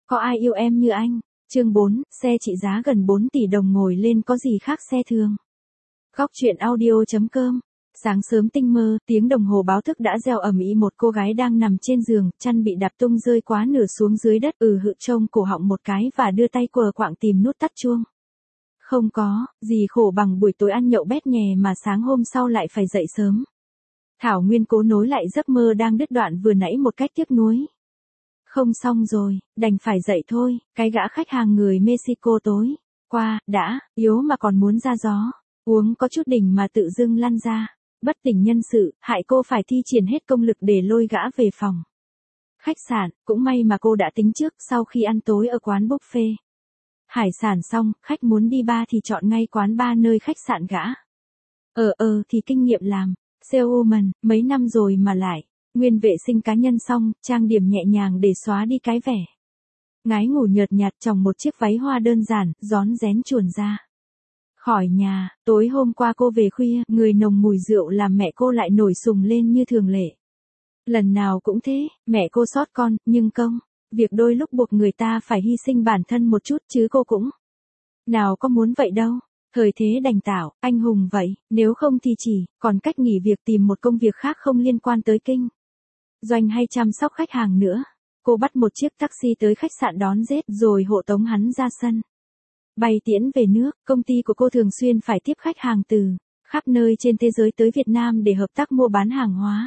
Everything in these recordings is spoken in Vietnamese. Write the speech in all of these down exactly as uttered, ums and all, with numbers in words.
Có ai yêu em như anh? Chương bốn, xe trị giá gần bốn tỷ đồng ngồi lên có gì khác xe thường. Góc truyện audio.com. Sáng sớm tinh mơ, tiếng đồng hồ báo thức đã reo ầm ĩ, một cô gái đang nằm trên giường, chăn bị đạp tung rơi quá nửa xuống dưới đất, ừ hự trông cổ họng một cái và đưa tay quờ quạng tìm nút tắt chuông. Không có gì khổ bằng buổi tối ăn nhậu bét nhè mà sáng hôm sau lại phải dậy sớm. Thảo Nguyên cố nối lại giấc mơ đang đứt đoạn vừa nãy một cách tiếc nuối. Không xong rồi, đành phải dậy thôi, cái gã khách hàng người Mexico tối qua, đã, yếu mà còn muốn ra gió, uống có chút đỉnh mà tự dưng lăn ra, bất tỉnh nhân sự, hại cô phải thi triển hết công lực để lôi gã về phòng. Khách sạn, cũng may mà cô đã tính trước, sau khi ăn tối ở quán buffet hải sản xong, khách muốn đi bar thì chọn ngay quán bar nơi khách sạn gã. Ờ ờ thì kinh nghiệm làm saleswoman, mấy năm rồi mà lại. Nguyên vệ sinh cá nhân xong, trang điểm nhẹ nhàng để xóa đi cái vẻ ngái ngủ nhợt nhạt, chòng một chiếc váy hoa đơn giản, rón rén chuồn ra khỏi nhà. Tối hôm qua cô về khuya, người nồng mùi rượu làm mẹ cô lại nổi sùng lên như thường lệ. Lần nào cũng thế, mẹ cô xót con, nhưng công việc đôi lúc buộc người ta phải hy sinh bản thân một chút, chứ cô cũng nào có muốn vậy đâu. Thời thế đành tạo, anh hùng vậy, nếu không thì chỉ còn cách nghỉ việc tìm một công việc khác không liên quan tới kinh doanh hay chăm sóc khách hàng nữa. Cô bắt một chiếc taxi tới khách sạn đón Z rồi hộ tống hắn ra sân bay tiễn về nước. Công ty của cô thường xuyên phải tiếp khách hàng từ khắp nơi trên thế giới tới Việt Nam để hợp tác mua bán hàng hóa.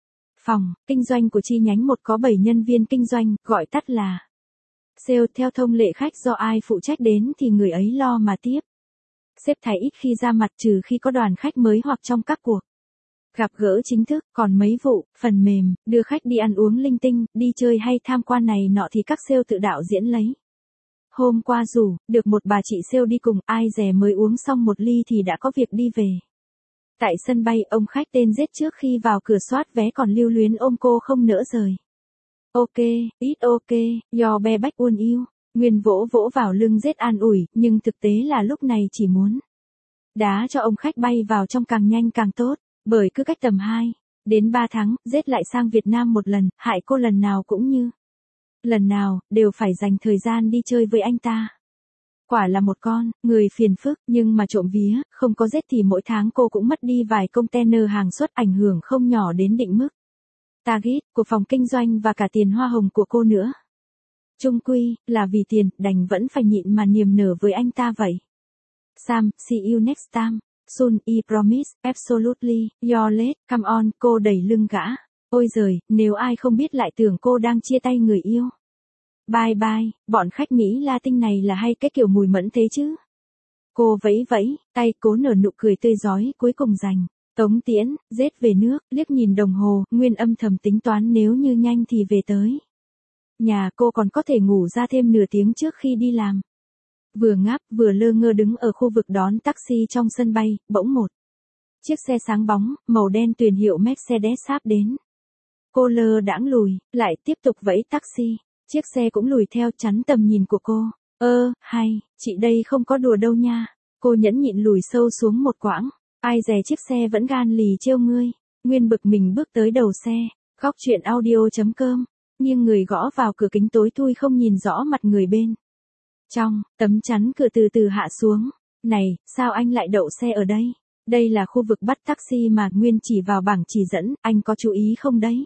Phòng kinh doanh của chi nhánh một có bảy nhân viên kinh doanh, gọi tắt là sale. Theo thông lệ, khách do ai phụ trách đến thì người ấy lo mà tiếp. Sếp thái ít khi ra mặt trừ khi có đoàn khách mới hoặc trong các cuộc gặp gỡ chính thức, còn mấy vụ, phần mềm, đưa khách đi ăn uống linh tinh, đi chơi hay tham quan này nọ thì các sale tự đạo diễn lấy. Hôm qua rủ được một bà chị sale đi cùng, ai dè mới uống xong một ly thì đã có việc đi về. Tại sân bay, ông khách tên Z trước khi vào cửa soát vé còn lưu luyến ôm cô không nỡ rời. Ok, ít ok, your be back on you. Nguyên vỗ vỗ vào lưng Z an ủi, nhưng thực tế là lúc này chỉ muốn đá cho ông khách bay vào trong càng nhanh càng tốt. Bởi cứ cách tầm hai đến ba tháng, Z lại sang Việt Nam một lần, hại cô lần nào cũng như lần nào, đều phải dành thời gian đi chơi với anh ta. Quả là một con người phiền phức, nhưng mà trộm vía, không có Z thì mỗi tháng cô cũng mất đi vài container hàng xuất, ảnh hưởng không nhỏ đến định mức target của phòng kinh doanh và cả tiền hoa hồng của cô nữa. Chung quy, là vì tiền, đành vẫn phải nhịn mà niềm nở với anh ta vậy. Sam, see you next time. Soon, I promise, absolutely, your late, come on. Cô đẩy lưng gã. Ôi giời, nếu ai không biết lại tưởng cô đang chia tay người yêu. Bye bye, bọn khách Mỹ Latin này là hay cái kiểu mùi mẫn thế chứ. Cô vẫy vẫy tay, cố nở nụ cười tươi rói, cuối cùng dành tống tiễn Z về nước. Liếc nhìn đồng hồ, Nguyên âm thầm tính toán nếu như nhanh thì về tới nhà cô còn có thể ngủ ra thêm nửa tiếng trước khi đi làm. Vừa ngáp vừa lơ ngơ đứng ở khu vực đón taxi trong sân bay, bỗng một chiếc xe sáng bóng, màu đen tuyền hiệu Mercedes sáp đến. Cô lơ đãng lùi, lại tiếp tục vẫy taxi. Chiếc xe cũng lùi theo, chắn tầm nhìn của cô. Ơ, hay, chị đây không có đùa đâu nha. Cô nhẫn nhịn lùi sâu xuống một quãng. Ai dè chiếc xe vẫn gan lì trêu ngươi. Nguyên bực mình bước tới đầu xe. Góc truyện audio.com. Nhưng người gõ vào cửa kính tối thui không nhìn rõ mặt người bên trong. Tấm chắn cửa từ từ hạ xuống. Này, sao anh lại đậu xe ở đây? Đây là khu vực bắt taxi mà. Nguyên chỉ vào bảng chỉ dẫn, anh có chú ý không đấy?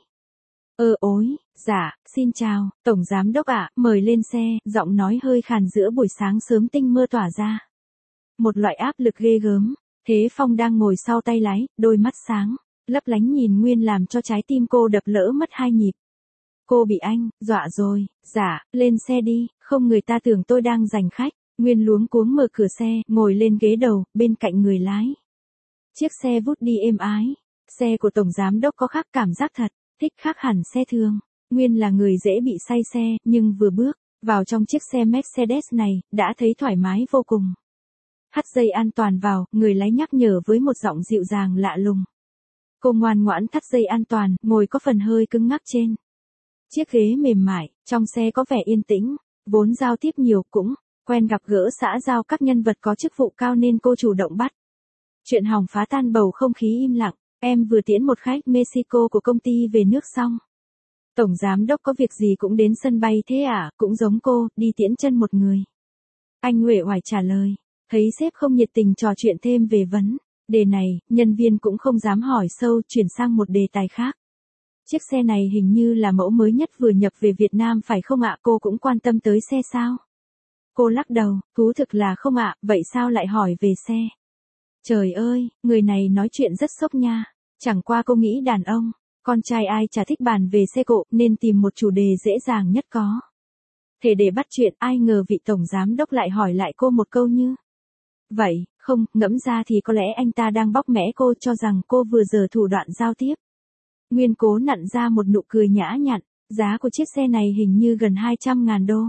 Ơ ối, dạ, xin chào, Tổng Giám Đốc ạ, mời lên xe. Giọng nói hơi khàn giữa buổi sáng sớm tinh mơ tỏa ra một loại áp lực ghê gớm. Thế Phong đang ngồi sau tay lái, đôi mắt sáng lấp lánh nhìn Nguyên làm cho trái tim cô đập lỡ mất hai nhịp. Cô bị anh dọa rồi. Dạ, lên xe đi, không người ta tưởng tôi đang giành khách. Nguyên luống cuống mở cửa xe, ngồi lên ghế đầu, bên cạnh người lái. Chiếc xe vút đi êm ái. Xe của Tổng Giám Đốc có khác cảm giác thật, thích khác hẳn xe thường. Nguyên là người dễ bị say xe, nhưng vừa bước vào trong chiếc xe Mercedes này, đã thấy thoải mái vô cùng. Thắt dây an toàn vào, người lái nhắc nhở với một giọng dịu dàng lạ lùng. Cô ngoan ngoãn thắt dây an toàn, ngồi có phần hơi cứng ngắc trên chiếc ghế mềm mại. Trong xe có vẻ yên tĩnh, vốn giao tiếp nhiều, cũng quen gặp gỡ xã giao các nhân vật có chức vụ cao nên cô chủ động bắt chuyện hỏng phá tan bầu không khí im lặng. Em vừa tiễn một khách Mexico của công ty về nước xong. Tổng giám đốc có việc gì cũng đến sân bay thế à, cũng giống cô, đi tiễn chân một người. Anh uể oải trả lời. Thấy sếp không nhiệt tình trò chuyện thêm về vấn đề này, nhân viên cũng không dám hỏi sâu, chuyển sang một đề tài khác. Chiếc xe này hình như là mẫu mới nhất vừa nhập về Việt Nam phải không ạ? Cô cũng quan tâm tới xe sao? Cô lắc đầu, thú thực là không ạ, vậy sao lại hỏi về xe? Trời ơi, người này nói chuyện rất sốc nha. Chẳng qua cô nghĩ đàn ông, con trai ai chả thích bàn về xe cộ, nên tìm một chủ đề dễ dàng nhất có thể để bắt chuyện. Ai ngờ vị tổng giám đốc lại hỏi lại cô một câu như vậy, không, ngẫm ra thì có lẽ anh ta đang bóc mẽ cô, cho rằng cô vừa giở thủ đoạn giao tiếp. Nguyên cố nặn ra một nụ cười nhã nhặn, giá của chiếc xe này hình như gần hai trăm ngàn đô.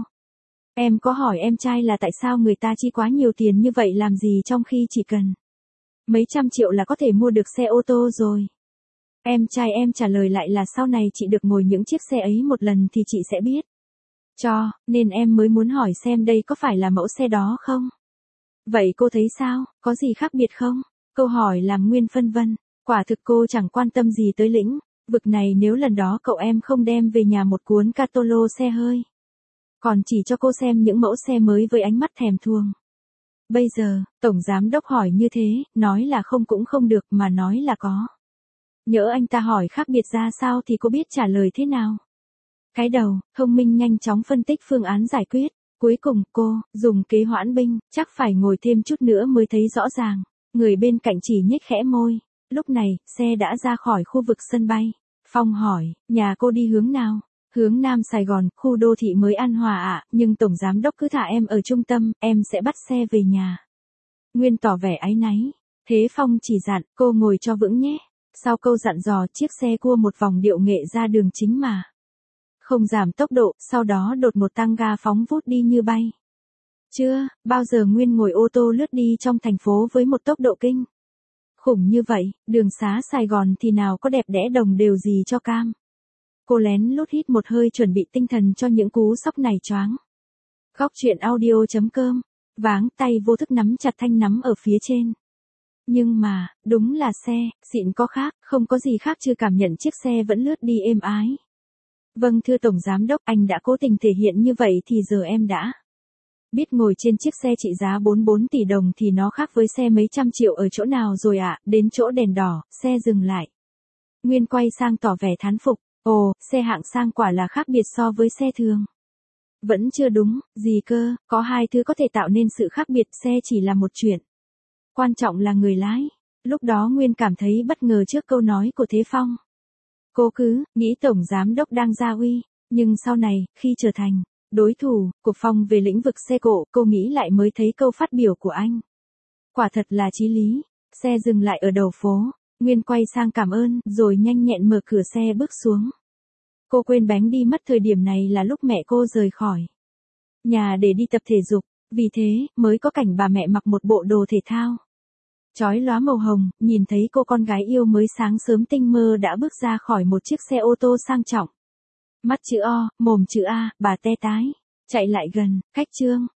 Em có hỏi em trai là tại sao người ta chi quá nhiều tiền như vậy làm gì trong khi chỉ cần mấy trăm triệu là có thể mua được xe ô tô rồi. Em trai em trả lời lại là sau này chị được ngồi những chiếc xe ấy một lần thì chị sẽ biết. Cho, nên em mới muốn hỏi xem đây có phải là mẫu xe đó không? Vậy cô thấy sao, có gì khác biệt không? Câu hỏi làm Nguyên phân vân, quả thực cô chẳng quan tâm gì tới lĩnh vực này nếu lần đó cậu em không đem về nhà một cuốn catalog xe hơi. Còn chỉ cho cô xem những mẫu xe mới với ánh mắt thèm thuồng. Bây giờ, tổng giám đốc hỏi như thế, nói là không cũng không được mà nói là có. Nhỡ anh ta hỏi khác biệt ra sao thì cô biết trả lời thế nào? Cái đầu, thông minh nhanh chóng phân tích phương án giải quyết. Cuối cùng, cô, dùng kế hoãn binh, chắc phải ngồi thêm chút nữa mới thấy rõ ràng. Người bên cạnh chỉ nhếch khẽ môi. Lúc này, xe đã ra khỏi khu vực sân bay. Phong hỏi, nhà cô đi hướng nào? Hướng Nam Sài Gòn, khu đô thị mới An Hòa ạ, nhưng tổng giám đốc cứ thả em ở trung tâm, em sẽ bắt xe về nhà. Nguyên tỏ vẻ áy náy. Thế Phong chỉ dặn, cô ngồi cho vững nhé. Sau câu dặn dò, chiếc xe cua một vòng điệu nghệ ra đường chính mà không giảm tốc độ, sau đó đột một tăng ga phóng vút đi như bay. Chưa, bao giờ Nguyên ngồi ô tô lướt đi trong thành phố với một tốc độ kinh khủng như vậy, đường xá Sài Gòn thì nào có đẹp đẽ đồng đều gì cho cam. Cô lén lút hít một hơi chuẩn bị tinh thần cho những cú sốc này choáng. Góc truyện audio chấm com, váng tay vô thức nắm chặt thanh nắm ở phía trên. Nhưng mà, đúng là xe, xịn có khác, không có gì khác chưa cảm nhận chiếc xe vẫn lướt đi êm ái. Vâng thưa tổng giám đốc, anh đã cố tình thể hiện như vậy thì giờ em đã biết ngồi trên chiếc xe trị giá bốn mươi bốn tỷ đồng thì nó khác với xe mấy trăm triệu ở chỗ nào rồi ạ. À? Đến chỗ đèn đỏ, xe dừng lại. Nguyên quay sang tỏ vẻ thán phục. Ồ, xe hạng sang quả là khác biệt so với xe thường. Vẫn chưa đúng, gì cơ, có hai thứ có thể tạo nên sự khác biệt, xe chỉ là một chuyện. Quan trọng là người lái. Lúc đó Nguyên cảm thấy bất ngờ trước câu nói của Thế Phong. Cô cứ nghĩ tổng giám đốc đang ra uy, nhưng sau này, khi trở thành đối thủ của Phong về lĩnh vực xe cộ, cô nghĩ lại mới thấy câu phát biểu của anh. Quả thật là chí lý. Xe dừng lại ở đầu phố, Nguyên quay sang cảm ơn, rồi nhanh nhẹn mở cửa xe bước xuống. Cô quên bén đi mất thời điểm này là lúc mẹ cô rời khỏi nhà để đi tập thể dục, vì thế, mới có cảnh bà mẹ mặc một bộ đồ thể thao chói lóa màu hồng, nhìn thấy cô con gái yêu mới sáng sớm tinh mơ đã bước ra khỏi một chiếc xe ô tô sang trọng. Mắt chữ O, mồm chữ A, bà te tái, chạy lại gần, khách trương,